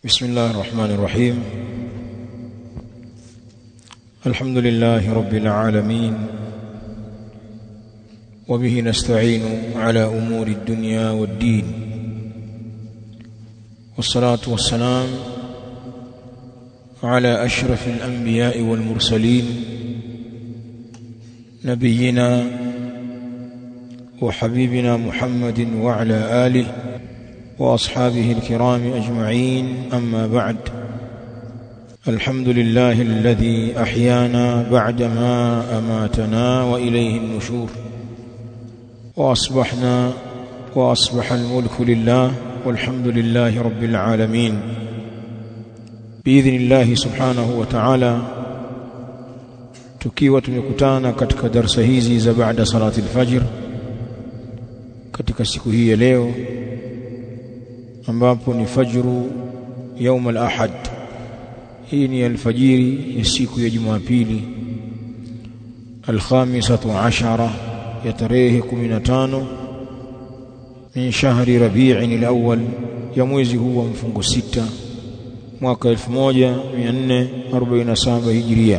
بسم الله الرحمن الرحيم. الحمد لله رب العالمين، وبه نستعين على أمور الدنيا والدين، والصلاة والسلام على أشرف الأنبياء والمرسلين، نبينا وحبيبنا محمد وعلى آله وأصحابه الكرام أجمعين. أما بعد، الحمد لله الذي أحيانا بعدما أماتنا وإليه النشور، وأصبح الملك لله، والحمد لله رب العالمين. بإذن الله سبحانه وتعالى tukiwa tumekutana katika darasa hizi za baada salati al-fajr katika siku hii ya leo, ambapo ni fajru يوم الأحد. hii ni alfajiri ya siku ya Jumapili, al-khamisatu ashara ya tarehe 15 min shahri Rabi'in al-awwal, ya mwezi huu wa mfungo 6 mwaka 1447 Hijria,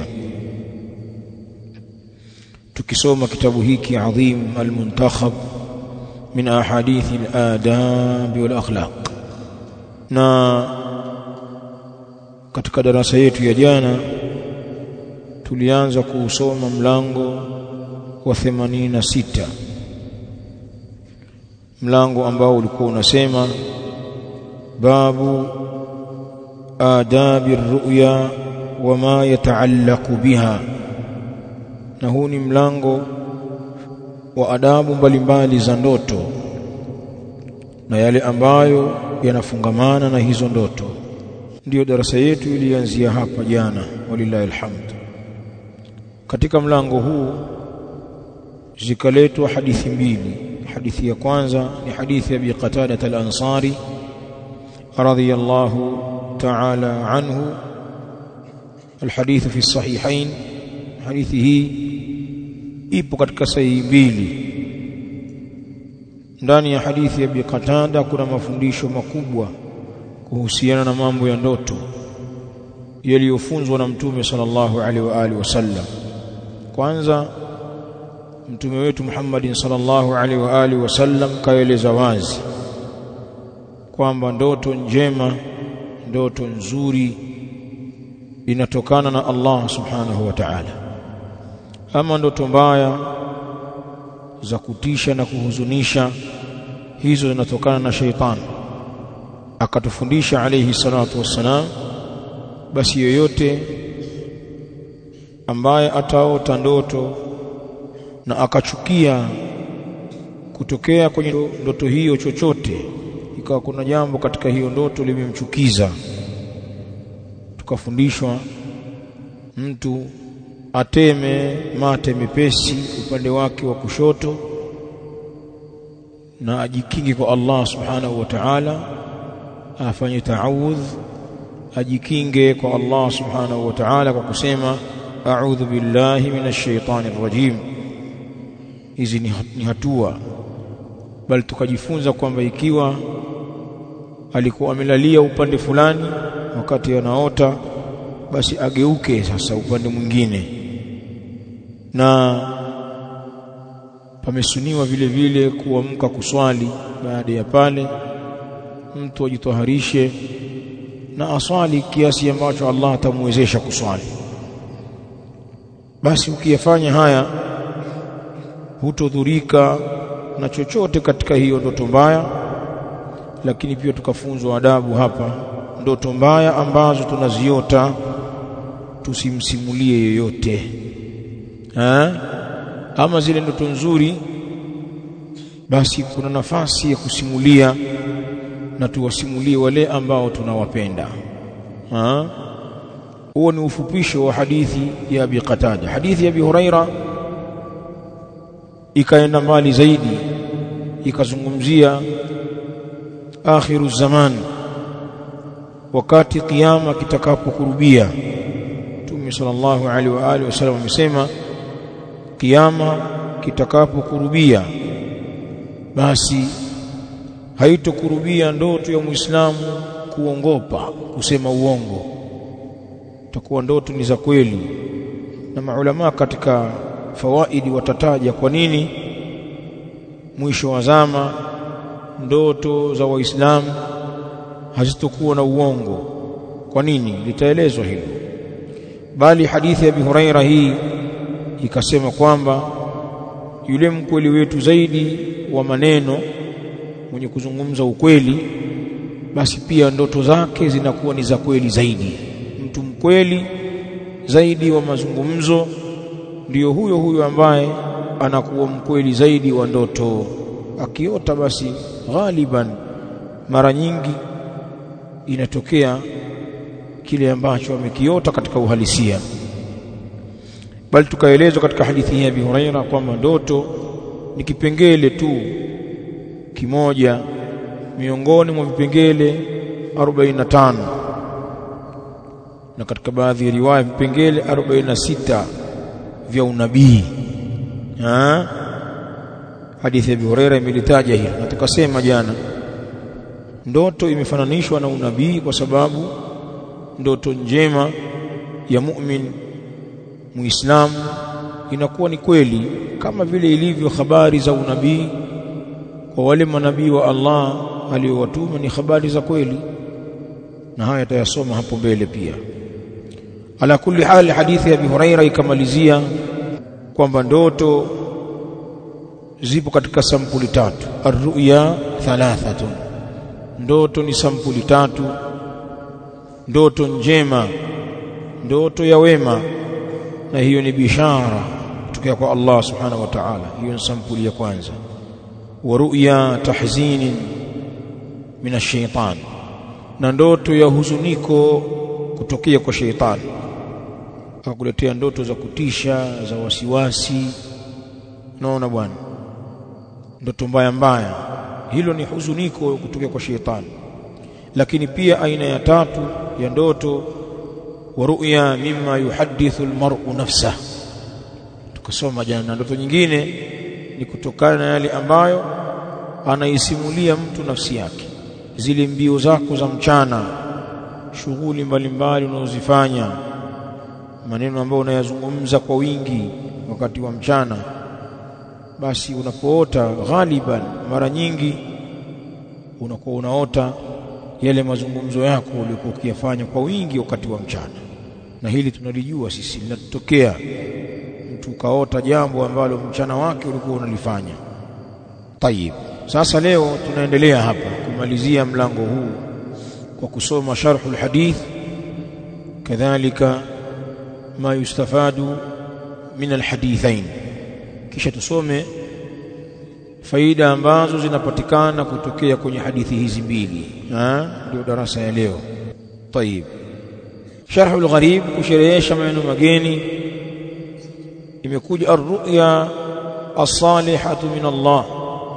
tukisoma kitabu hiki adhim al-muntakhab min ahadith al-adab wal akhlaq. Na katika darasa yetu ya jana tulianza kusoma mlango wa 86, mlango ambao ulikuwa unasema babu adabi ar-ru'ya wa ma yataallaqu biha, na huu ni mlango wa adabu mbalimbali za ndoto na yale ambayo yanafungamana na hizo ndoto. Ndiyo darasa yetu ilianzia hapa jana, walillahi alhamd. Katika mlango huu zikaletwa hadithi mbili. Hadithi ya kwanza ni hadithi ya Abi Qatada al-Ansari radhiyallahu ta'ala anhu, alhadith fi sahihain. Hadithi hii ipo katika sahihi mbili. Ndani ya hadithi ya Abi Qatada kuna mafundisho makubwa kuhusiana na mambo ya ndoto yaliyofunzwa na Mtume sallallahu alaihi wa alihi wasallam. Kwanza, Mtume wetu Muhammad sallallahu alaihi wa alihi wasallam kaeleza wazi kwamba ndoto njema, ndoto nzuri inatokana na Allah subhanahu wa ta'ala. Ama ndoto mbaya za kutisha na kuhuzunisha, hizo zinatokana na shaitani. Akatufundisha alayhi salatu wassalam, basi yoyote ambaye ataota ndoto na akachukia kutokea kwenye ndoto hiyo chochote, ikawa kuna jambo katika hiyo ndoto limemchukiza, tukafundishwa mtu ateme mate mepesi upande wake wa kushoto na ajikinge kwa Allah subhanahu wa ta'ala, afanye ta'awudh, ajikinge kwa Allah subhanahu wa ta'ala kwa kusema a'udhu billahi minash shaitani rrajim. Hizi ni hatua, bali tukajifunza kwamba ikiwa alikuwa amelalia upande fulani wakati anaota, basi ageuke sasa upande mwingine. Na pamesuniwa vile vile kuamka kuswali baada ya pale, mtu ajitoharishe na aswali kiasi ambacho Allah atamwezesha kuswali. Basi ukiyafanya haya hutodhurika na chochote katika hiyo ndoto mbaya. Lakini pia tukafunzwa adabu hapa, ndoto mbaya ambazo tunaziota tusimsimulie yoyote. Ama zile ndoto nzuri, basi kuna nafasi ya kusimulia, na tuwasimulie wale ambao tunawapenda. Huo ni ufupisho wa hadithi ya Abi Qatada. Hadithi ya Abi Huraira ikaenda mbali zaidi, ikazungumzia akhiru zaman, wakati kiyama kitakapokurubia. Mtume sallallahu alaihi wa alihi wasallam amesema kiyama kitakapokurubia, basi haitokurubia ndoto ya Muislamu kuongopa kusema uongo, itakuwa ndoto ni za kweli. Na maulama katika fawaidi watataja kwa nini mwisho wa zama ndoto za Waislamu hazitokuwa na uongo. Kwa nini? Litaelezwa hilo. Bali hadithi ya Abi Huraira hii ikasema kwamba yule mkweli wetu zaidi wa maneno, mwenye kuzungumza ukweli, basi pia ndoto zake zinakuwa ni za kweli zaidi. Mtu mkweli zaidi wa mazungumzo ndiyo huyo ambaye anakuwa mkweli zaidi wa ndoto. Akiota basi ghaliban mara nyingi inatokea kile ambacho amekiota katika uhalisia. Bali tukaelezwa katika hadithi hii ya Abi Huraira kwamba ndoto ni kipengele tu kimoja miongoni mwa vipengele 45, na katika baadhi ya riwaya vipengele 46 vya unabii. Hadithi ya Abi Huraira imelitaja hili, na tukasema jana ndoto imefananishwa na unabii kwa sababu ndoto njema ya mu'min muislamu inakuwa ni kweli, kama vile ilivyo habari za unabii kwa wale manabii wa Allah aliowatuma ni habari za kweli, na haya tayasoma hapo mbele pia. Ala kulli hali, hadithi ya Abi Huraira ikamalizia kwamba ndoto zipo katika sampuli tatu. Ar-ru'ya thalathatun, ndoto ni sampuli tatu: ndoto njema, ndoto ya wema, na hiyo ni bishara kutoka kwa Allah subhanahu wa ta'ala. Hiyo ni sampuli ya kwanza. Wa ru'ya tahzinin min ash-shaytan, na ndoto ya huzuniko kutokea kwa sheitani, akakuletea ndoto za kutisha, za wasiwasi. Naona bwana, ndoto mbaya, hilo ni huzuniko kutokea kwa sheitani. Lakini pia aina ya tatu ya ndoto, wa ru'ya mimma yuhaddithu almar'u nafsahu, tukasoma jana. Ndoto nyingine ni kutokana na yale ambayo anaisimulia mtu nafsi yake, zile mbio zako za mchana, shughuli mbalimbali unazozifanya, maneno ambayo unayazungumza kwa wingi wakati wa mchana. Basi unapoota ghaliban mara nyingi unakuwa unaota yale mazungumzo yako uliokuwa ukiyafanya kwa wingi wakati wa mchana. Na hili tunalijua sisi, linatokea mtu kaota jambo ambalo mchana wake ulikuwa unalifanya. Tayib, sasa leo tunaendelea hapa kumalizia mlango huu kwa kusoma sharhul hadith, kadhalika ma yustafadu min alhadithain, kisha tusome faida ambazo zinapatikana kutokea kwenye hadithi hizi mbili. Ndio darasa ya leo. Tayib, sharhul gharib, kusherehesha maneno mageni. Imekuja ar-ru'ya as-salihatu min Allah,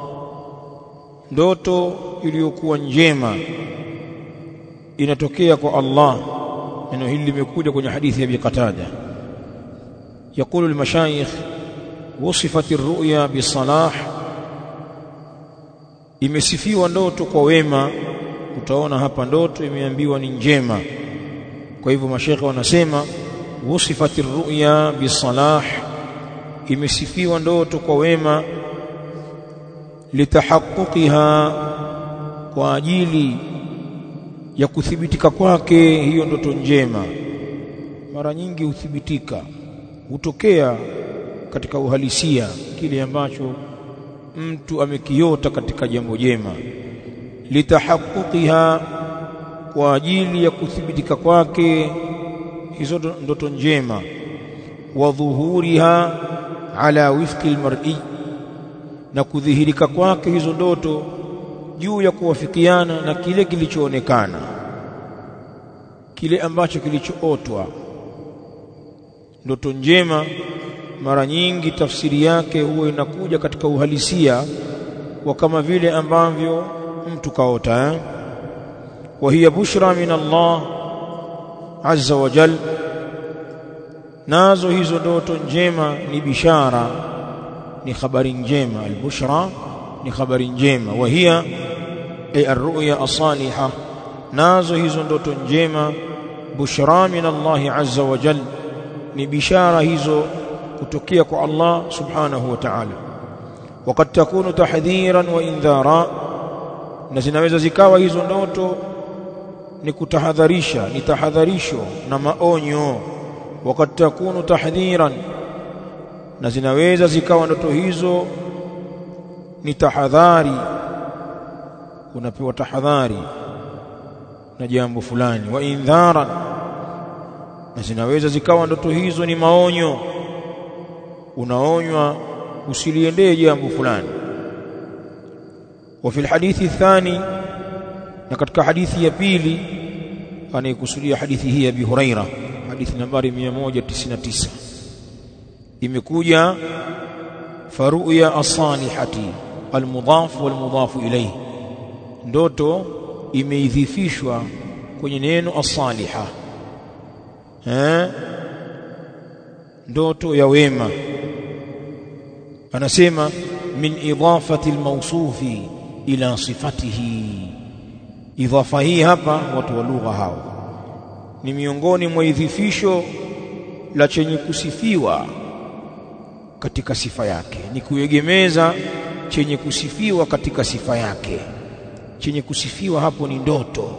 ndoto iliyokuwa njema inatokea kwa Allah. Neno hili limekuja kwenye hadithi ya Abi Qatada. Yaqulu al-mashayikh wasifat ar-ru'ya bis-salah, imesifiwa ndoto kwa wema. Utaona hapa ndoto imeambiwa ni njema. Kwa hivyo mashayikh wanasema wasifat ar-ru'ya bis-salah, imesifiwa ndoto kwa wema, litahaqquqiha, kwa ajili ya kuthibitika kwake hiyo ndoto njema. Mara nyingi huthibitika, hutokea katika uhalisia kile ambacho mtu amekiota katika jambo jema. Litahaqquqiha, kwa ajili ya kuthibitika kwake hizo ndoto njema. Wa dhuhuriha ala wifqi almar'i, na kudhihirika kwake hizo ndoto juu ya kuwafikiana na kile kilichoonekana, kile ambacho kilichootwa. Ndoto njema mara nyingi tafsiri yake huwa inakuja katika uhalisia wa kama vile ambavyo mtu kaota. Wa hiya bushra min Allah azza wa jal, nazo hizo ndoto njema ni bishara, ni habari njema. Al-bushra ni habari njema. Wa hiya ay ar-ru'ya as-salihah nazo hizo ndoto njema bushra min Allah azza wa jalla, ni bishara hizo kutokea kwa Allah subhanahu wa ta'ala. Wakati takunu tahdhiran wa indhara, na zinaweza zikawa hizo ndoto ni kutahadharisha, ni tahadharisho na maonyo. Wakati takunu tahdhiran, na zinaweza zikawa ndoto hizo ni tahadhari, unapewa tahadhari na jambo fulani. Wa indharan, na zinaweza zikawa ndoto hizo ni maonyo, unaonywa usiliendee jambo fulani. Wa fil hadithi thani, na katika hadithi ya pili, anaikusudia hadithi hii ya Abi Huraira, hadithi nambari 199, imekuja faruya as-salihati al-mudhaf wal-mudhaf ilayhi, ndoto imeidhifishwa kwenye neno as-saliha, ndoto ya wema. Anasema min idafati al-mawsufi ila sifatihi. Idhafa hii hapa watu wa lugha hao ni miongoni mwa idhifisho la chenye kusifiwa katika sifa yake, ni kuegemeza chenye kusifiwa katika sifa yake. Chenye kusifiwa hapo ni ndoto,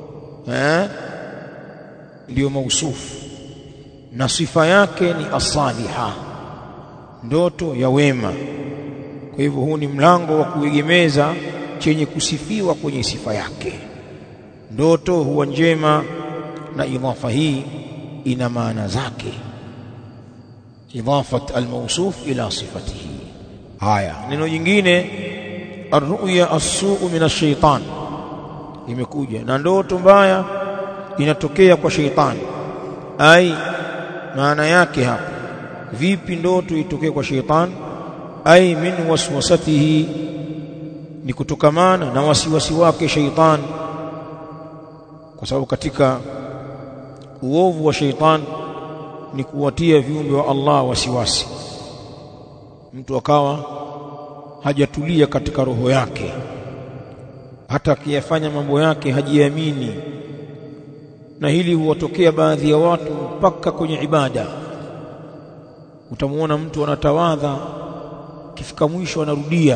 ndio mausufu, na sifa yake ni as-saliha, ndoto ya wema. Kwa hivyo huu ni mlango wa kuegemeza chenye kusifiwa kwenye sifa yake. Ndoto huwa njema, na idhafa hii ina maana zake, idafat al-mawsuf ila sifatihi. Haya, neno jingine ar-ru'ya as-su'u min ash-shaytan, imekuja na ndoto mbaya inatokea kwa shaytan. Ai, maana yake hapa, vipi ndoto itokee kwa shaytan? Ai min waswasatihi, ni kutokamana na wasiwasi wake shaytan, kwa sababu katika uovu wa shaytan ni kuwatia viumbe wa Allah wasiwasi. Mtu akawa hajatulia katika roho yake, hata akiyafanya mambo yake hajiamini, na hili huwatokea baadhi ya watu mpaka kwenye ibada. Utamuona mtu anatawadha, kifika mwisho anarudia,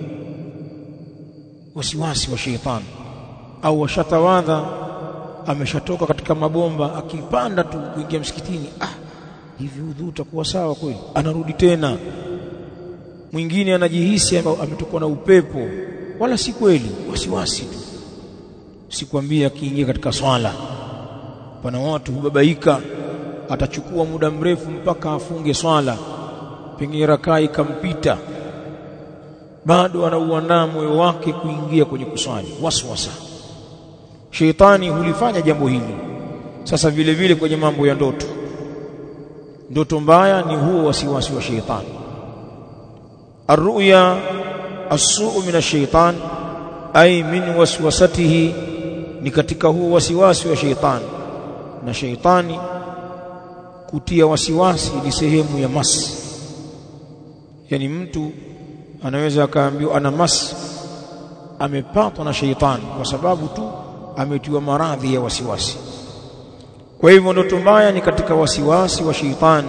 wasiwasi wa shaytan. Au washatawadha, ameshatoka katika mabomba, akipanda tu kuingia msikitini, hivi udhu utakuwa sawa kweli? Anarudi tena. Mwingine anajihisi ametokwa na upepo, wala si kweli, wasiwasi tu. Sikwambia akiingia katika swala, pana watu hubabaika, atachukua muda mrefu mpaka afunge swala, pengine rakaa ikampita, bado anauandaa moyo wake kuingia kwenye kuswali. Waswasa, sheitani hulifanya jambo hili. Sasa vile vile kwenye mambo ya ndoto, ndoto mbaya ni huo wasiwasi wa sheitani. Ar-ru'ya as-su'u min ash-shaytan, ay min waswasatihi, ni katika huo wasiwasi wa sheitani. Na sheitani kutia wasiwasi ni sehemu ya mas. Yani mtu anaweza akaambiwa ana mas, amepatwa na sheitani kwa sababu tu ametiwa maradhi ya wasiwasi. Kwa hivyo ndoto mbaya ni katika wasiwasi wa sheitani.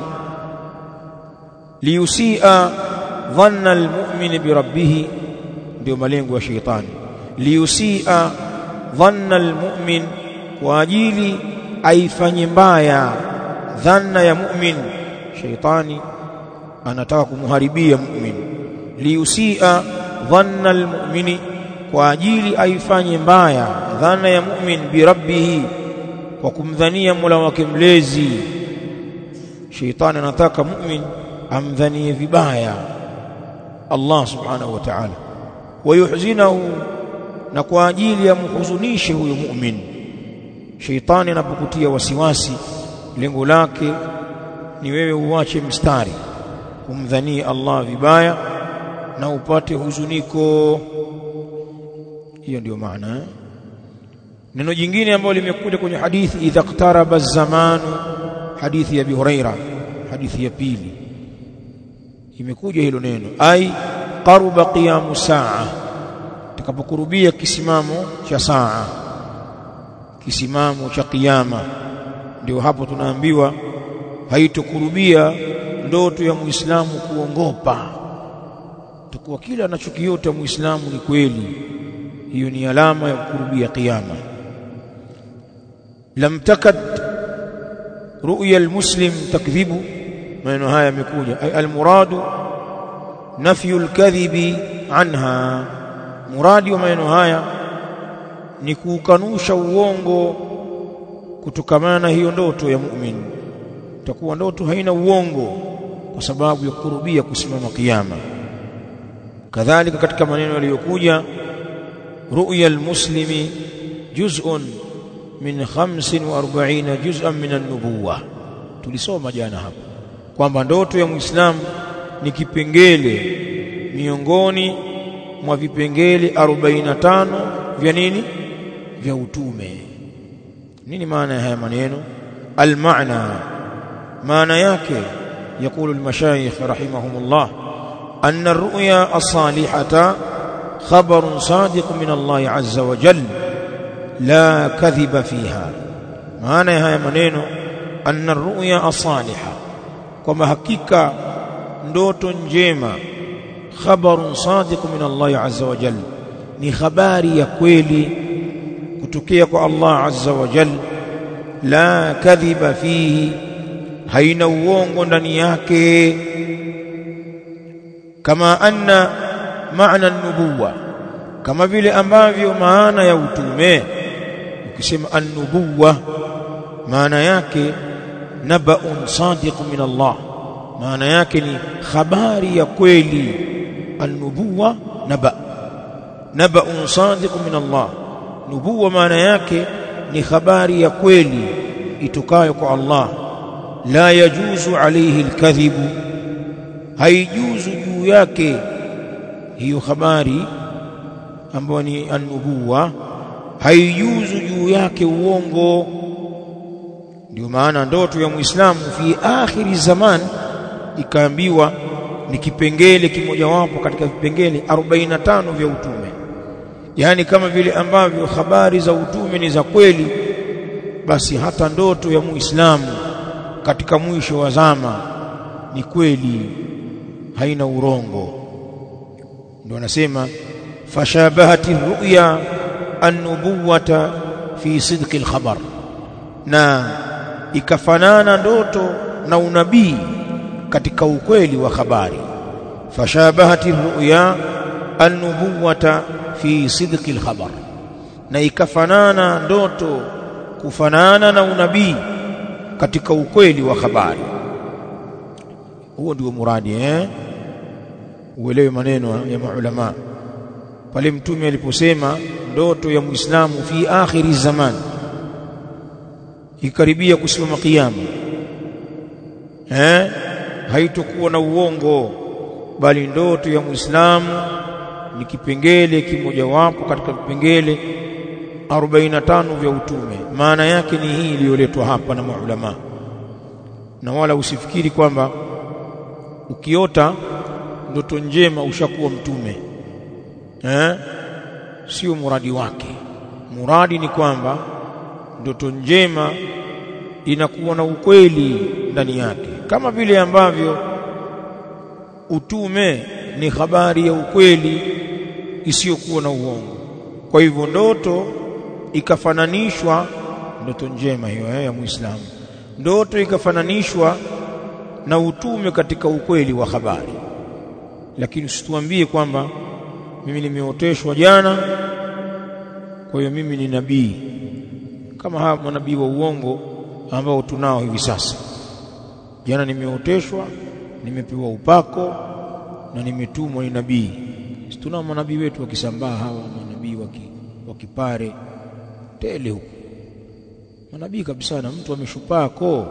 Liusia dhanna almu'min bi rabbih, ndio malengo ya sheitani. Liusia dhanna almu'min, kwa ajili aifanye mbaya dhanna ya mu'min. Sheitani anataka kumharibia mu'min. Liusia dhanna almu'mini, kwa ajili aifanye mbaya dhana ya mu'min bi rabbih, kwa kumdhania Mola wake mlezi. Sheitani anataka mu'min amdhanie vibaya Allah subhanahu wa ta'ala. Wayuhzinahu, na kwa ajili ya mhuzunishe huyo mu'min. Sheitani anapokutia wasiwasi, lengo lake ni wewe uache mstari, umdhanie Allah vibaya na upate huzuniko. Hiyo ndio maana. Neno jingine ambalo limekuja kwenye hadithi idha qtaraba az-zamanu, hadithi ya Abi Huraira, hadithi ya pili, imekuja hilo neno, ai qaruba qiyamu saa, takapokurubia kisimamo cha saa. kisimamo cha kiyama. Ndio hapo tunaambiwa haitokurubia ndoto ya Muislamu kuongopa, takuwa kila anachokiota Muislamu ni kweli. Hiyo ni alama ya kukurubia kiyama. Lam takad ru'ya almuslim takdhibu, maneno haya yamekuja ay almuradu nafyu alkadhibi anha. Muradi wa maneno haya ni kukanusha uongo kutokamana na hiyo ndoto ya mu'min. Takuwa ndoto haina uongo kwa sababu ya kurubia kusimama kiyama. Kadhalika katika maneno yaliyokuja ru'ya almuslimi juz'un min 45 juz'an min an-nubuwah, tulisoma jana hapa kwamba ndoto ya Muislamu ni kipengele miongoni mwa vipengele 45 vya nini, vya utume. Nini maana ya haya maneno? Al-ma'na, maana yake يقول المشايخ رحمهم الله أن الرؤيا الصالحة خبر صادق من الله عز وجل لا كذب فيها. معنى هذا منينو أن الرؤيا الصالحة كما حقيقة ndoto njema خبر صادق من الله عز وجل, ni habari ya kweli kutokea kwa Allah azza wa jalla, la kadhiba fihi, haina uongo ndani yake. Kama anna maana an-nubuwah, kama vile ambavyo maana ya utume, ukisema an-nubuwah maana yake naba'un sadiq min Allah, maana yake ni habari ya kweli. An-nubuwah naba'un sadiq min Allah, nubuwah maana yake ni habari ya kweli itokayo kwa Allah. La yajuzu alayhi al-kadhibu, haijuzu juu yake hiyo habari ambayo ni an-nubuwah, haijuzu juu yake uongo. Ndio maana ndoto ya Muislamu fi akhiri zaman ikaambiwa ni kipengele kimojawapo katika vipengele 45 vya utume. Yaani kama vile ambavyo habari za utume ni za kweli, basi hata ndoto ya Muislamu katika mwisho wa zama ni kweli, haina urongo. Ndio anasema fashabahati ru'ya an-nubuwata fi sidqi al-khabar, na ikafanana ndoto na unabii katika ukweli wa habari. Fashabahati ru'ya an-nubuwata fi sidqi al-khabar, na ikafanana ndoto kufanana na unabii katika ukweli wa habari. Huo ndio muradi, uelewe maneno ya maulama pale mtume aliposema ndoto ya Muislamu fi akhiri zaman, ikaribia kusimama kiyama, haitokuwa na uongo, bali ndoto ya Muislamu ni kipengele kimojawapo katika vipengele 45 vya utume. Maana yake ni hii iliyoletwa hapa na maulama, na wala usifikiri kwamba ukiota ndoto njema ushakuwa mtume. Sio muradi wake. Muradi ni kwamba ndoto njema inakuwa na ukweli ndani yake, kama vile ambavyo utume ni habari ya ukweli isiyokuwa na uongo. Kwa hivyo ndoto ikafananishwa, ndoto njema hiyo ya Muislamu, ndoto ikafananishwa na utume katika ukweli wa habari. Lakini usituambie kwamba mimi nimeoteshwa jana, kwa hiyo mimi ni nabii, kama hawa manabii wa uongo ambao tunao hivi sasa. Jana nimeoteshwa, nimepewa upako na nimetumwa ni nabii. Tunao manabii wetu wakisambaa, hawa manabii wakipare tele huko, manabii kabisa, na mtu ameshupako,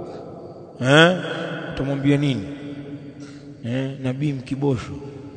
utamwambia nini? Nabii mkibosho.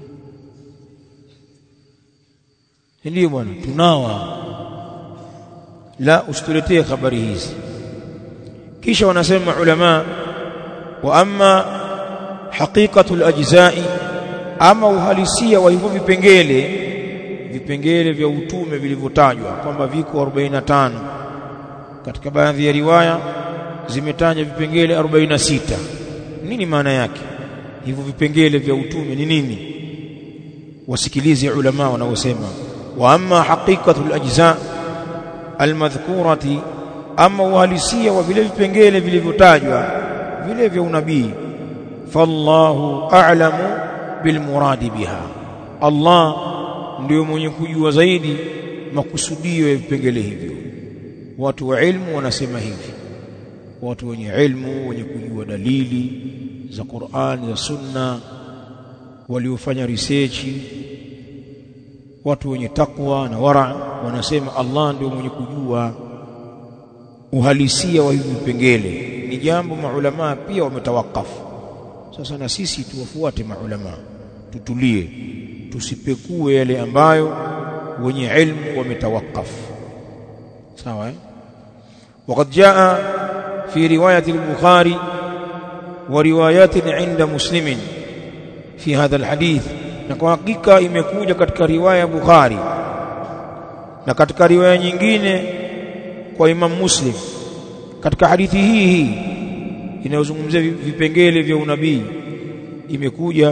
Ndio bwana, tunawa. La, usituletee habari hizi. Kisha wanasema ulama, wa amma haqiqatul ajza'i, ama uhalisia wa hivyo vipengele vya utume vilivyotajwa kwamba viko 45, katika baadhi ya riwaya zimetaja vipengele 46. Nini maana yake hivyo vipengele vya utume ni nini? Wasikilize ulama wanaosema wa amma haqiqatul ajza almadhkurati, ama uhalisia wa vile vipengele vilivyotajwa vile vya unabii, fallahu a'lamu bilmuradi biha, Allah ndio mwenye kujua zaidi makusudio ya vipengele hivyo. Watu wa ilmu wanasema hivi, watu wenye ilmu, wenye kujua dalili za Qur'an za Sunna, waliofanya research, watu wenye takwa na wara, wanasema Allah ndio mwenye kujua uhalisia wa hivi vipengele. Ni jambo maulama pia wametawakafu. Sasa na sisi tuwafuate maulama, tutulie, tusipekue yale ambayo wenye ilmu wametawakafu. Sawa وقد جاء في رواية البخاري وروايات عند مسلم في هذا الحديث, na kwa hakika imekuja katika riwaya Bukhari na katika riwaya nyingine kwa Imam Muslim katika hadithi hii inayozungumzia vipengele vya unabii, imekuja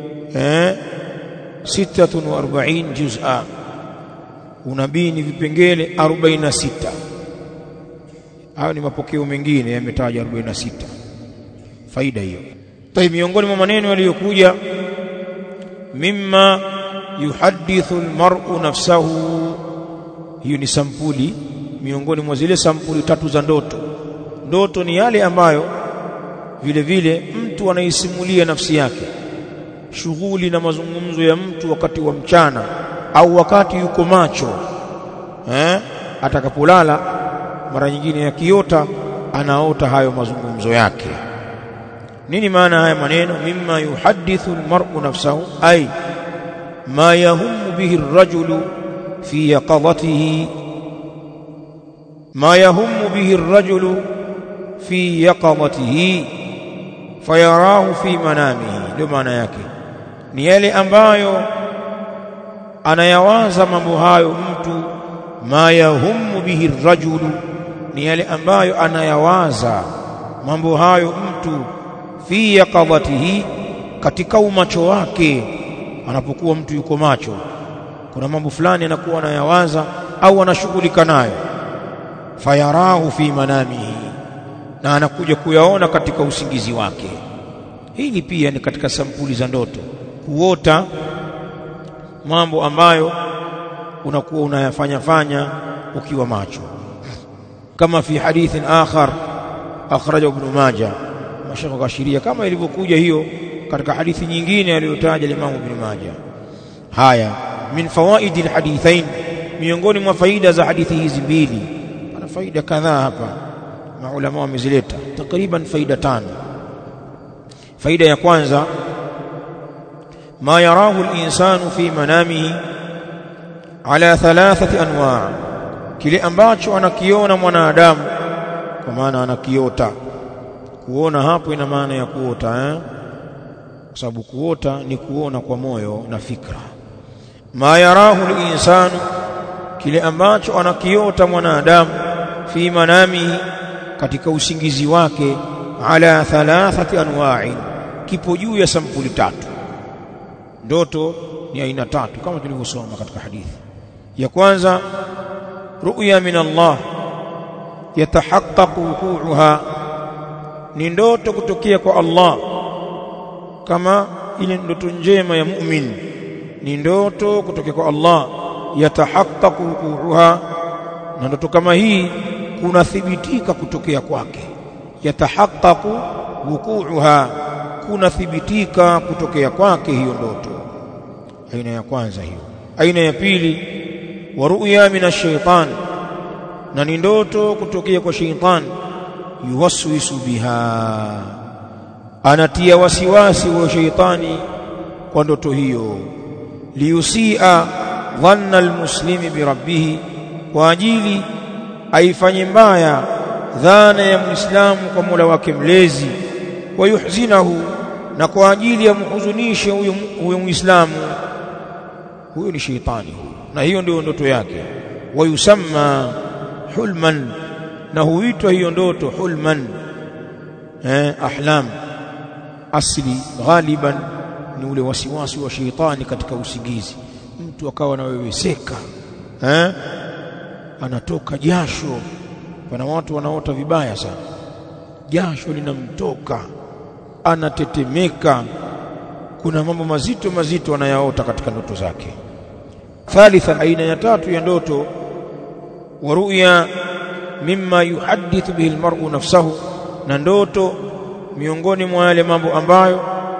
46 juz'a. Unabii ni vipengele 46. Hayo ni mapokeo mengine yametaja 46. Faida hiyo. Tayeb, miongoni mwa maneno yaliyokuja, mimma yuhaddithu almar'u nafsahu, hiyo ni sampuli miongoni mwa zile sampuli 3 za ndoto. Ndoto ni yale ambayo vile vile mtu anaisimulia nafsi yake, shughuli na mazungumzo ya mtu wakati wa mchana au wakati yuko macho, atakapolala mara nyingine yakiota anaota hayo mazungumzo yake. Nini maana haya maneno mimma yuhaddithu almar'u nafsahu? Ay ma yahummu bihi ar-rajulu fi yaqadatihi, ma yahummu bihi ar-rajulu fi yaqadatihi fayarahu fi manamihi. Ndio maana yake, ni yale ambayo anayawaza mambo hayo mtu. Ma yahummu bihi ar-rajulu, ni yale ambayo anayawaza mambo hayo mtu fi yaqadatihi, katika umacho wake. Anapokuwa mtu yuko macho, kuna mambo fulani anakuwa anayawaza au anashughulika nayo. Fayarahu fi manamihi, na anakuja kuyaona katika usingizi wake. Hili pia ni katika sampuli za ndoto, kuota mambo ambayo unakuwa unayafanya ukiwa macho, kama fi hadithin akhar akhraja Ibn Majah, mashaka kashiria kama ilivyokuja hiyo katika hadithi nyingine aliyotaja Imam Ibn Majah. Haya, min fawaidi alhadithain, miongoni mwa faida za hadithi hizi mbili. Pana faida kadhaa hapa maulama wamezileta, takriban faida 5. Faida ya kwanza, ma yarahu al-insanu fi manamihi ala 3 anwa', kile ambacho anakiona mwanadamu, kwa maana anakiota. Kuona hapo ina maana ya kuota, kwa sababu kuota ni kuona kwa moyo na fikra. Ma yarahu al-insanu, kile ambacho anakiota mwanadamu, fi manamihi, katika usingizi wake, ala 3 anwa'in, kipo juu ya sampuli 3. Ndoto ni aina 3 kama tulivyosoma katika hadithi. Ya kwanza, ru'ya min Allah yatahaqqaqu wuqu'uha, ni ndoto kutokea kwa Allah, kama ile ndoto njema ya mu'min. Ni ndoto kutokea kwa Allah, yatahaqqaqu wuqu'uha, na ndoto kama hii kunathibitika kutokea kwake. Yatahaqqaqu wuqu'uha, kunathibitika kutokea kwake hiyo ndoto. Aina ya kwanza hiyo. Aina ya pili, wa ru'ya minash-shaytan, na ni ndoto kutokea kwa shaytan. Yuwaswisu biha, anatia wasiwasi wa shaytani kwa ndoto hiyo. Liyusia dhanna almuslimi bi rabbih, kwa ajili aifanye mbaya dhana ya muislamu kwa Mola wake mlezi. Wa yuhzinahu, na kwa ajili ya mhuzunishe huyo muislamu. Huyo ni shaytani, na hiyo ndio ndoto yake. Wa yusamma hulman, na huitwa hiyo ndoto hulman, ahlam. Asli ghaliban ni ule wasiwasi wa sheitani katika usingizi, mtu akawa anaweweseka, anatoka jasho. Pana watu wanaota vibaya sana, jasho linamtoka, anatetemeka, kuna mambo mazito mazito anayaota katika ndoto zake. Thalitha, aina ya tatu ya ndoto, wa ru'ya mimma yuhaddithu bihi almar'u nafsahu, na ndoto miongoni mwa yale mambo ambayo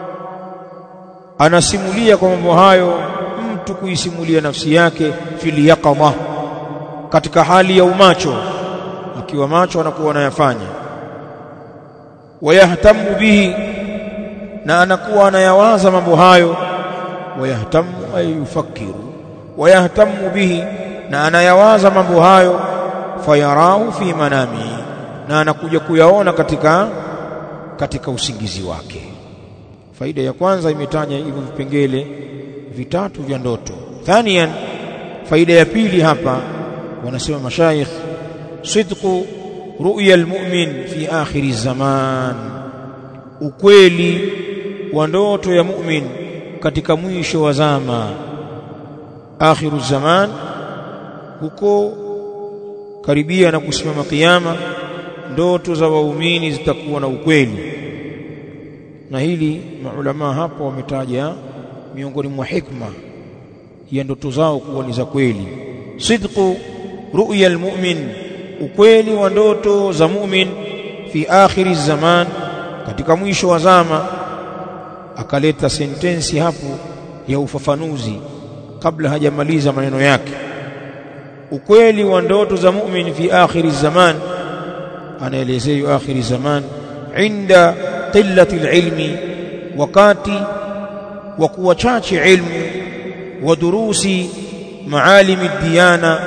anasimulia kwa mambo hayo mtu kuisimulia nafsi yake fil yaqadha, katika hali ya umacho, akiwa macho anakuwa anayafanya. Wayahtamu bihi, na anakuwa anayawaza mambo hayo. Wayahtamu ay yufakiru, wayahtamu bihi, na anayawaza mambo hayo. Fayarahu fi manami, na anakuja kuyaona katika usingizi wake. Faida ya kwanza imetaja hivyo vipengele vitatu vya ndoto. Thaniyan, faida ya pili hapa wanasema mashayikh, sidqu ru'ya almu'min fi akhir zaman, ukweli wa ndoto ya mu'min katika mwisho wa zama. Akhiru zaman, huko karibia na kusimama kiyama, ndoto za waumini zitakuwa na ukweli. Na hili maulama hapo wametaja miongoni mwa hikma ya ndoto zao kuwa ni za kweli. Sidqu ru'ya almu'min, ukweli wa ndoto za mu'min fi akhiri zaman, katika mwisho wa zama. Akaleta sentensi hapo ya ufafanuzi kabla hajamaliza maneno yake. Ukweli wa ndoto za mu'min fi akhiri zaman, anaelezea akhiri zaman inda qillati alilmi, wakati wa kuwa chache ilmu, wa durusi maalimi diyana,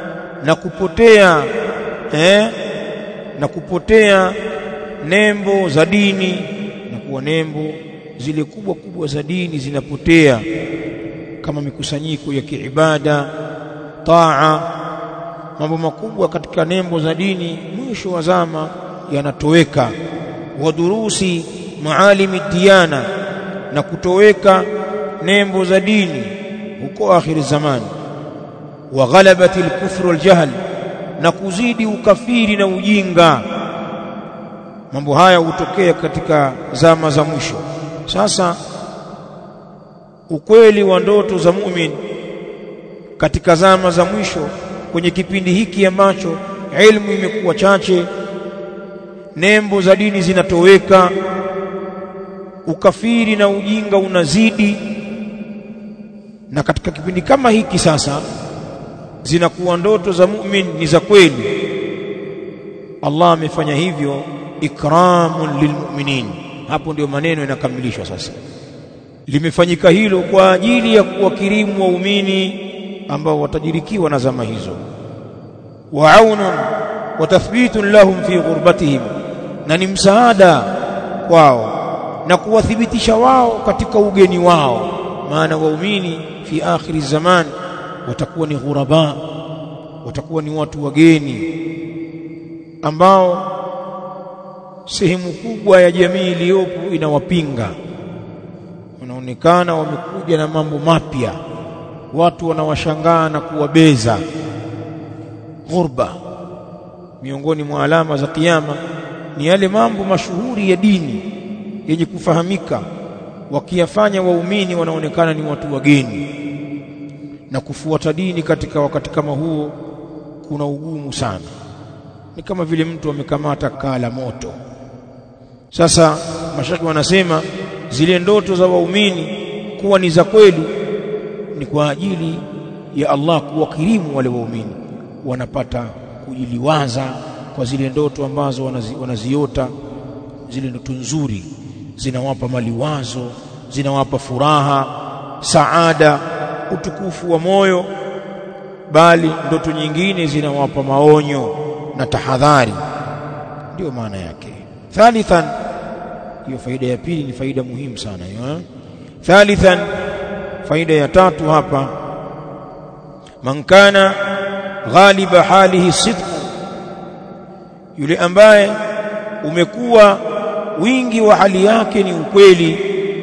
na kupotea nembo za dini, na kuwa nembo zile kubwa kubwa za dini zinapotea, kama mikusanyiko ya kiibada, taa, mambo makubwa katika nembo za dini mwisho wa zama yanatoweka. Wa durusi maalimi diyana, na kutoweka nembo za dini huko akhir zamani. Wa ghalabati al-kufr wal-jahl, na kuzidi ukafiri na ujinga. Mambo haya hutokea katika zama za mwisho. Sasa ukweli wa ndoto za mu'min katika zama za mwisho, kwenye kipindi hiki ambacho ilmu imekuwa chache, nembo za dini zinatoweka, ukafiri na ujinga unazidi, na katika kipindi kama hiki sasa zinakuwa ndoto za mu'min ni za kweli. Allah amefanya hivyo ikramun lilmu'minin. Hapo ndio maneno yanakamilishwa sasa. Limefanyika hilo kwa ajili ya kuwakirimu waumini ambao watajirikiwa na zama hizo. Wa aunun wa tathbitun lahum fi ghurbatihim, na ni msaada kwao na kuwathibitisha wao katika ugeni wao. Maana waumini fi akhiri zaman watakuwa ni ghuraba, watakuwa ni watu wageni ambao sehemu kubwa ya jamii iliyopo inawapinga. Wanaonekana wamekuja na mambo mapya, watu wanawashangaa na kuwabeza. Ghurba, miongoni mwa alama za kiyama ni yale mambo mashuhuri ya dini yenye kufahamika, wakiyafanya waumini wanaonekana ni watu wageni, na kufuata dini katika wakati kama huo kuna ugumu sana. Ni kama vile mtu amekamata kala moto. Sasa mashaki wanasema zile ndoto za waumini kuwa ni za kweli ni kwa ajili ya Allah kuwakirimu wale waumini, wanapata kujiliwaza kwa zile ndoto ambazo wanaziota. Zile ndoto nzuri zinawapa maliwazo, zinawapa furaha, saada, utukufu wa moyo, bali ndoto nyingine zinawapa maonyo na tahadhari. Ndio maana yake. Thalithan, hiyo faida ya pili ni faida muhimu sana hiyo. Thalithan, faida ya tatu hapa, man kana ghaliba halihi sidq, yule ambaye umekuwa wingi wa hali yake ni ukweli,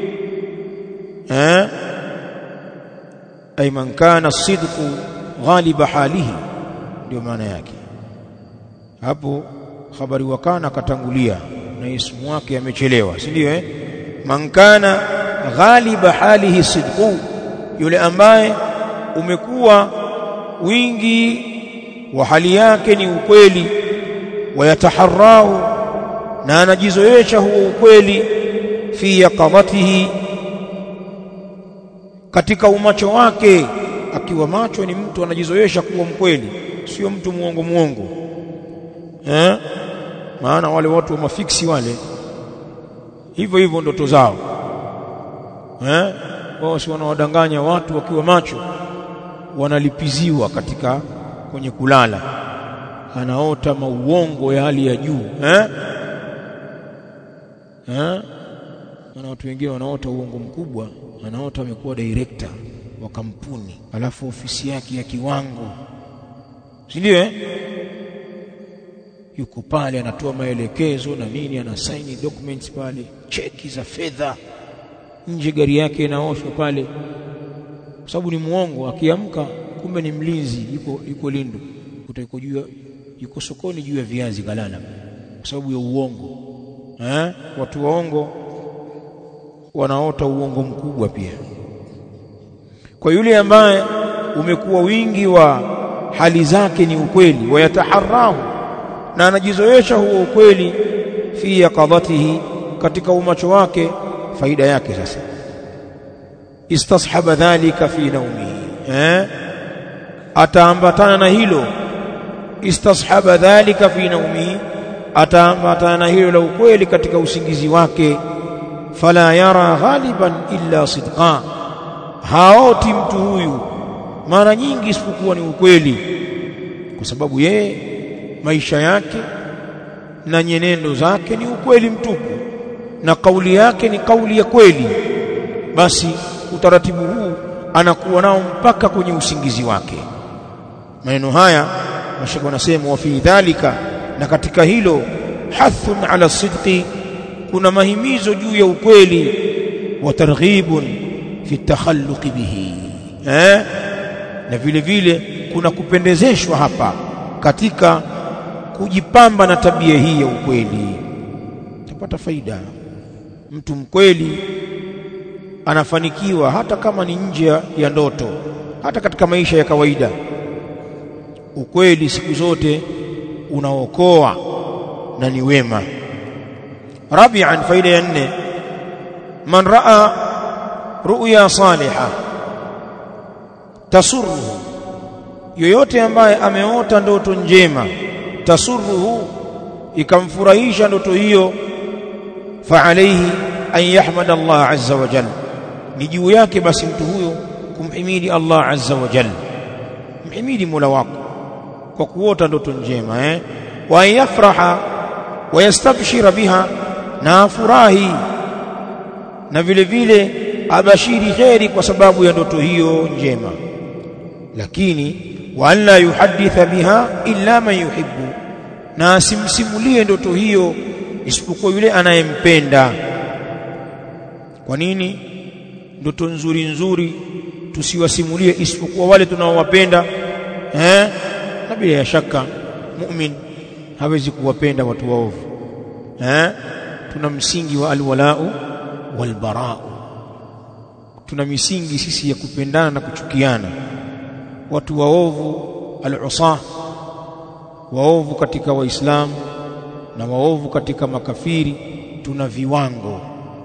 ay man kana as-sidqu ghaliba halihi, ndio maana yake hapo. Habari wa kana katangulia na ismu wake amechelewa, si ndio? Man kana ghaliba halihi sidqu, yule ambaye umekuwa wingi wa hali yake ni ukweli, wayataharrahu, na anajizoesha huo ukweli, fi yaqadatihi, katika umacho wake. Akiwa macho ni mtu anajizoesha kuwa mkweli, sio mtu muongo. Maana wale watu wa mafiksi wale hivyo ndoto zao, wao si wanawadanganya watu wakiwa macho, wanalipiziwa kwenye kulala, anaota mauongo ya hali ya juu. Na watu wengine wanaota uongo mkubwa, anaota amekuwa director wa kampuni, alafu ofisi yake ya kiwango, si ndio? Yuko pale anatoa maelekezo na nini, anasaini documents pale, cheki za fedha, nje gari yake inaoshwa pale, kwa sababu ni muongo. Akiamka kumbe ni mlinzi, yuko Lindo, yuko sokoni juu ya viazi galala, kwa sababu ya uongo. Watu waongo wanaota uongo mkubwa pia. Kwa yule ambaye umekuwa wingi wa hali zake ni ukweli, wayataharrahu, na anajizoesha huo ukweli, fi yaqadatihi, katika umacho wake. Faida yake sasa, istashaba dhalika fi naumihi, ataambatana na hilo. Istashaba dhalika fi naumihi, ataambatana na hilo la ukweli katika usingizi wake. Fala yara ghaliban illa sidqa, haoti mtu huyu mara nyingi isipokuwa ni ukweli, kwa sababu yeye maisha yake na nyenendo zake ni ukweli mtupu, na kauli yake ni kauli ya kweli. Basi utaratibu huu anakuwa nao mpaka kwenye usingizi wake. Maneno haya mashaka wanasema, wa fi dhalika, na katika hilo, hathun ala sidqi, kuna mahimizo juu ya ukweli, wa targhibun fi takhalluq bihi, na vile vile kuna kupendezeshwa hapa katika kujipamba na tabia hii ya ukweli. Utapata faida. Mtu mkweli anafanikiwa hata kama ni nje ya ndoto, hata katika maisha ya kawaida. Ukweli siku zote unaokoa na ni wema. Rabi'an, faida ya 4, man raa ru'ya salihah tasurruhu, yoyote ambaye ameota ndoto njema, tasurruhu, ikamfurahisha ndoto hiyo, fa alayhi an yahmada Allah azza wa jalla, ni juu yake basi mtu huyo kumhimidi Allah azza wa jalla. Mhimidi Mola wako kwa kuota ndoto njema, wa yafraha wa yastabshira biha, na furahi na vile vile abashiri khairi kwa sababu ya ndoto hiyo njema. Lakini wala yuhaditha biha illa man yuhibbu, na asimsimulie ndoto hiyo isipokuwa yule anayempenda. Kwa nini ndoto nzuri tusiwasimulie isipokuwa wale tunaowapenda? Na bila shaka mu'min hawezi kuwapenda watu waovu. Tuna msingi wa alwalau walbarau, tuna misingi sisi ya kupendana na kuchukiana. Watu waovu, al-usah, waovu katika waislamu na waovu katika makafiri, tuna viwango.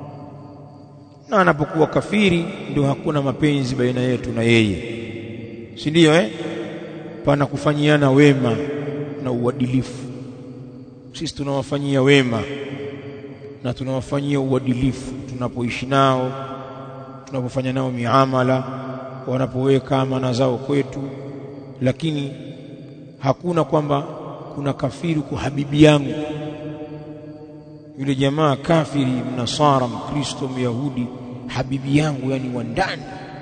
Na anapokuwa kafiri ndio hakuna mapenzi baina yetu na yeye, si ndio? Pana kufanyiana wema na uadilifu. Sisi tunawafanyia wema na tunawafanyia uadilifu tunapoishi nao, tunapofanya nao miamala, wanapoweka amana zao kwetu. Lakini hakuna kwamba kuna kafiri kwa habibi yangu, yule jamaa kafiri, mnasara, mkristo, myahudi, habibi yangu, yani wa ndani.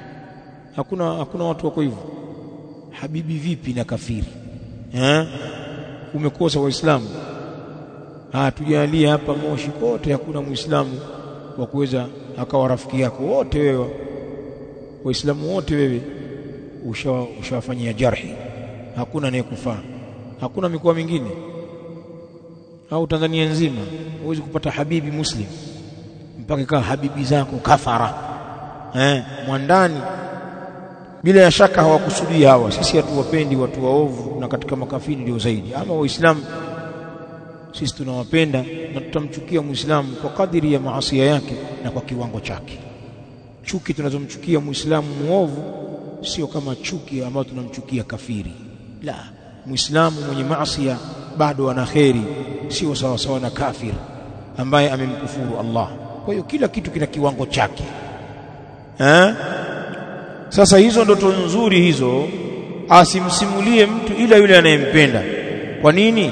Hakuna watu wako hivyo. Habibi vipi na kafiri? Umekosa Waislamu. tujalie hapa Moshi kote hakuna Muislamu wa kuweza akawa rafiki yako, wote wewe Waislamu wote wewe ushawafanyia jarhi, hakuna anayekufaa. Hakuna mikoa mingine au Tanzania nzima huwezi kupata habibi muslim mpaka kaa habibi zako kafara mwandani. Bila ya shaka hawakusudi hawa, sisi hatuwapendi watu waovu, na katika makafiri ndio zaidi. Ama Waislamu sisi tunawapenda na tutamchukia Muislamu kwa kadiri ya maasi yake na kwa kiwango chake. Chuki tunazomchukia Muislamu muovu sio kama chuki ambayo tunamchukia kafiri. La, Muislamu mwenye maasi bado ana kheri, sio sawa sawa na kafir ambaye amemkufuru Allah. Kwa hiyo kila kitu kina kiwango chake. Sasa hizo ndoto nzuri hizo asimsimulie mtu ila yule anayempenda. Kwa nini?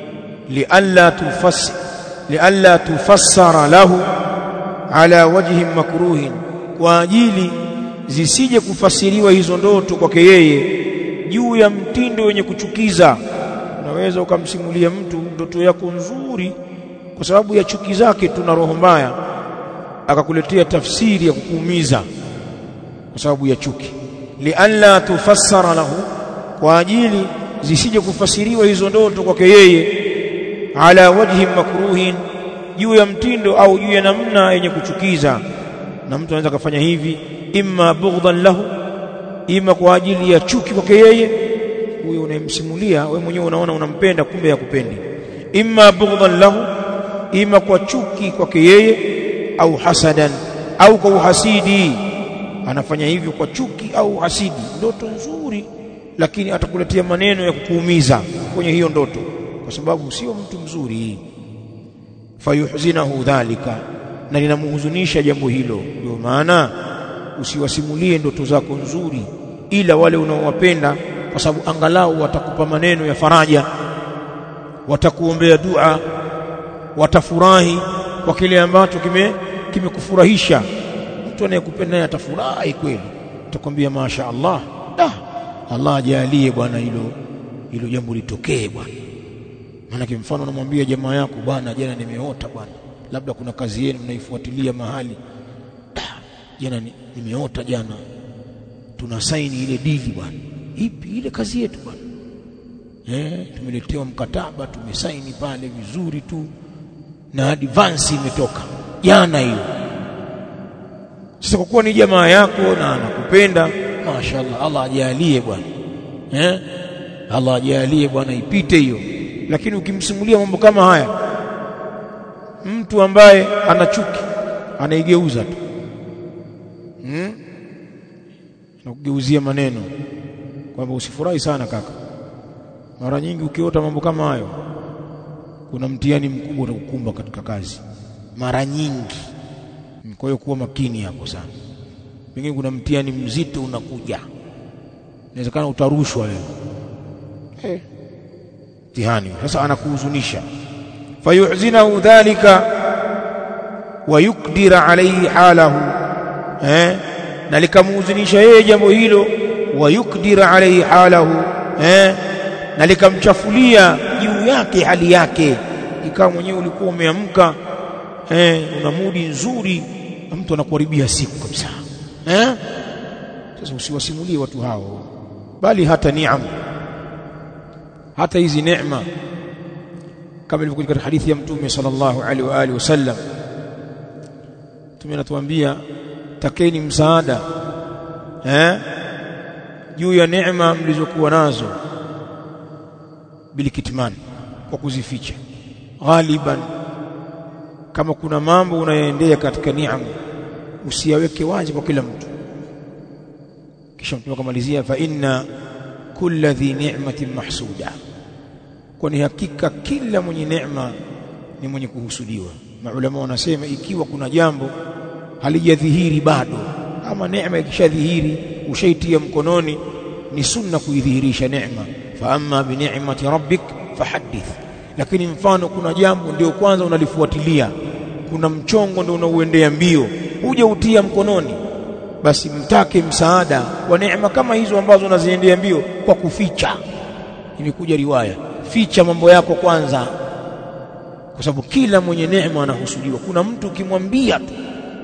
lialla tufassara lahu ala wajhi makruhin, kwa ajili zisije kufasiriwa hizo ndoto kwake yeye juu ya mtindo wenye kuchukiza. Unaweza ukamsimulia mtu ndoto yako nzuri kwa sababu ya chuki zake tu na roho mbaya, akakuletea tafsiri ya kukuumiza kwa sababu ya chuki. lialla tufassara lahu, kwa ajili zisije kufasiriwa hizo ndoto kwake yeye ala wajhi makruhin, juu ya mtindo au juu ya namna yenye kuchukiza. Na mtu anaweza kufanya hivi imma bughdhan lahu, ima kwa ajili ya chuki kwake yeye, huyo unayemsimulia wewe mwenyewe unaona unampenda kumbe yakupendi. Imma bughdhan lahu, ima kwa chuki kwake yeye, au hasadan, au kwa uhasidi. Anafanya hivyo kwa chuki au hasidi. Ndoto nzuri lakini atakuletea maneno ya kukuumiza kwenye hiyo ndoto kwa sababu sio mtu mzuri. Fayuhzinahu dhalika, na linamhuzunisha jambo hilo. Ndio maana usiwasimulie ndoto zako nzuri ila wale unaowapenda, kwa sababu angalau watakupa maneno ya faraja, watakuombea dua, watafurahi kwa kile ambacho kimekufurahisha. Mtu anayekupenda naye atafurahi kweli, atakwambia masha Allah, Allah ajalie bwana hilo jambo litokee bwana. Maana mfano unamwambia jamaa yako, bwana jana nimeota bwana, labda kuna kazi yenu mnaifuatilia mahali, jana nimeota jana tuna saini ile dili bwana. Ipi ile kazi yetu bwana? Tumeletewa mkataba, tumesaini pale vizuri tu na advance imetoka jana hiyo. Sasa kwa kuwa ni jamaa yako na anakupenda, mashaallah, Allah ajalie bwana, Allah ajalie bwana ipite hiyo. Lakini ukimsimulia mambo kama haya mtu ambaye ana chuki, anaigeuza tu na kugeuzia maneno kwamba usifurahi sana kaka. Mara nyingi ukiota mambo kama hayo kuna mtihani mkubwa utakukumba katika kazi mara nyingi. Kwa hiyo kuwa makini hapo sana. Pengine kuna mtihani mzito unakuja, inawezekana utarushwa wewe mtihani. Sasa anakuhuzunisha. Fayuhzinahu dhalika wa yukdira alayhi halahu, na likamhuzunisha yeye jambo hilo, wa yukdira alayhi halahu, na likamchafulia juu yake hali yake. Ikawa mwenyewe ulikuwa umeamka una mudi nzuri, mtu anakuharibia siku kabisa. Sasa usiwasimulie watu hao, bali hata neema, hata hizi neema kama ilivyokuja katika hadithi ya Mtume sallallahu alaihi wa alihi wasallam. Mtume anatuambia takeni msaada juu ya neema mlizokuwa nazo bilikitman, kwa kuzificha. Ghaliban kama kuna mambo unayoendea katika neema usiyaweke wazi kwa kila mtu. Kisha Mtume akamalizia fa inna kulla dhi ni'matin mahsuda, kwani hakika kila mwenye neema ni mwenye kuhusudiwa. Maulama wanasema ikiwa kuna jambo halijadhihiri bado, ama neema ikishadhihiri ushaitia mkononi, ni sunna kuidhihirisha neema. Fa amma bi ni'mati rabbik fahaddith. Lakini mfano kuna jambo ndio kwanza unalifuatilia, kuna mchongo ndio unauendea mbio, uje utia mkononi, basi mtake msaada wa neema kama hizo ambazo unaziendea mbio kwa kuficha. Imekuja riwaya, ficha mambo yako kwanza, kwa sababu kila mwenye neema anahusudiwa. Kuna mtu ukimwambia tu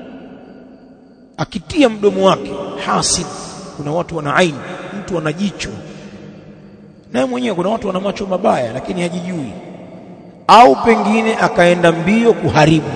akitia mdomo wake hasid, kuna watu wana aini, mtu ana jicho, naye mwenyewe kuna watu wana macho mabaya lakini hajijui, au pengine akaenda mbio kuharibu.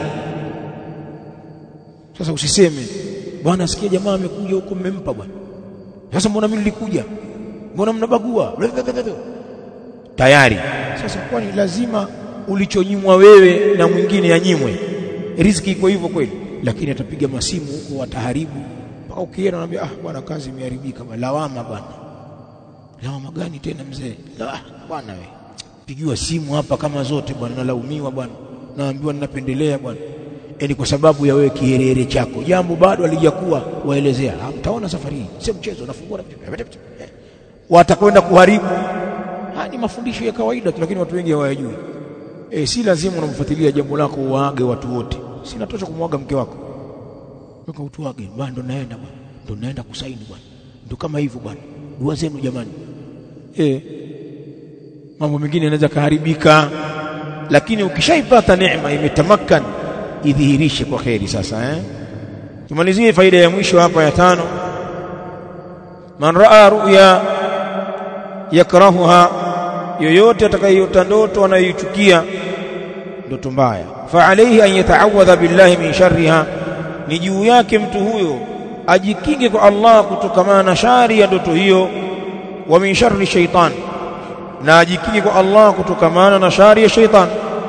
Sasa usiseme bwana sikia jamaa amekuja huko mmempa bwana, sasa mbona mimi nilikuja, mbona mnabagua tayari. Sasa kwani lazima ulichonyimwa wewe na mwingine anyimwe? Riziki iko hivyo kweli? Lakini atapiga masimu huko, wataharibu mpaka ukienda anambia bwana kazi imeharibika bwana. Lawama bwana, lawama gani tena mzee? Bwana wewe pigiwa simu hapa kama zote bwana, nalaumiwa bwana, naambiwa ninapendelea bwana. Ni kwa sababu ya wewe kiherere chako, jambo bado halijakuwa waelezea. Mtaona safari hii sio mchezo, nafungua watakwenda kuharibu. Ni mafundisho ya kawaida tu, lakini watu wengi hawayajui. Si lazima unamfuatilia jambo lako uwaage watu wote. Si natosha kumwaga mke wako mpaka utuage bwana, ndo naenda bwana, ndo naenda kusaini bwana, ndo kama hivyo bwana, dua zenu jamani. Mambo mengine yanaweza kuharibika, lakini ukishaipata neema imetamakkan, idhihirishe kwa kheri. Sasa tumalizie faida ya mwisho hapa ya 5. Man raa ru'ya yakrahuha, yoyote atakayota ndoto anayoichukia, ndoto mbaya, fa alayhi an yata'awadha billahi min sharriha, ni juu yake mtu huyo ajikinge kwa Allah kutokana na shari ya ndoto hiyo, wa min sharri shaytan, na ajikinge kwa Allah kutokana na shari ya shaytan,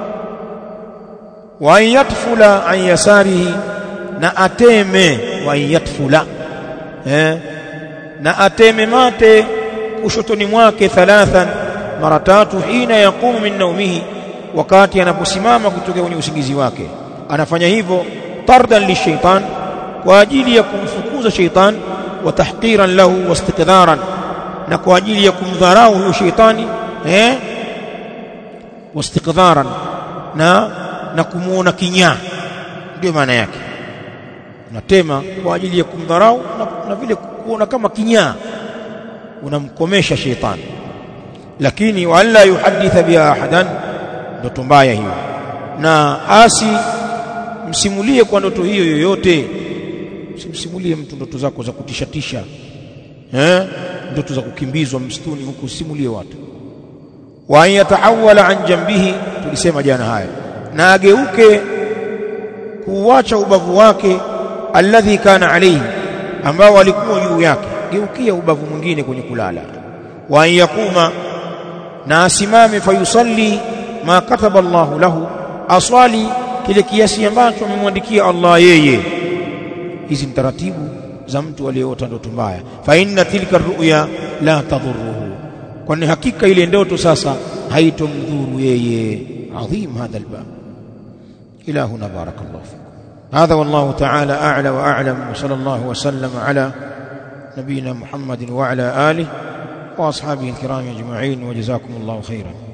wa yatfula an yasarihi, na ateme, wa yatfula na ateme mate kushotoni mwake 3 mara 3, hina yaqumu min naumihi, wakati anaposimama kutoka kwenye usingizi wake. Anafanya hivyo tardan lishaitan, kwa ajili ya kumfukuza shaitan, wa tahqiran lahu wa istikdaran, na kwa ajili ya kumdharau huyo shaitani, wa istikdaran, na kumuona kinyaa, ndio maana yake. Unatema kwa ajili ya kumdharau na vile kuona kama kinyaa, unamkomesha shaitani. Lakini wala yuhaditha biha ahadan, ndoto mbaya hiyo, na msimulie kwa ndoto hiyo yoyote. Usimsimulie mtu ndoto zako za kutishatisha, ndoto za kukimbizwa msituni huko, usimulie watu. Wa yataawala an jambihi, tulisema jana haya, na ageuke kuacha ubavu wake, alladhi kana alayhi, ambao alikuwa juu yake, geukia ubavu mwingine kwenye kulala. Wa yakuma, na asimame, fayusalli ma kataba Allahu lahu, aswali kile kiasi ambacho amemwandikia Allah yeye. Hizi ni taratibu za mtu aliyeota ndoto mbaya. Fa inna tilka ru'ya la tadhurruhu, kwani hakika ile ndoto sasa haitomdhuru yeye. Adhim hadha albab. Ilahuna barakallahu fikum. هذا والله تعالى أعلى وأعلم، وصلى الله وسلم على نبينا محمد وعلى آله وأصحابه الكرام أجمعين، وجزاكم الله خيرا.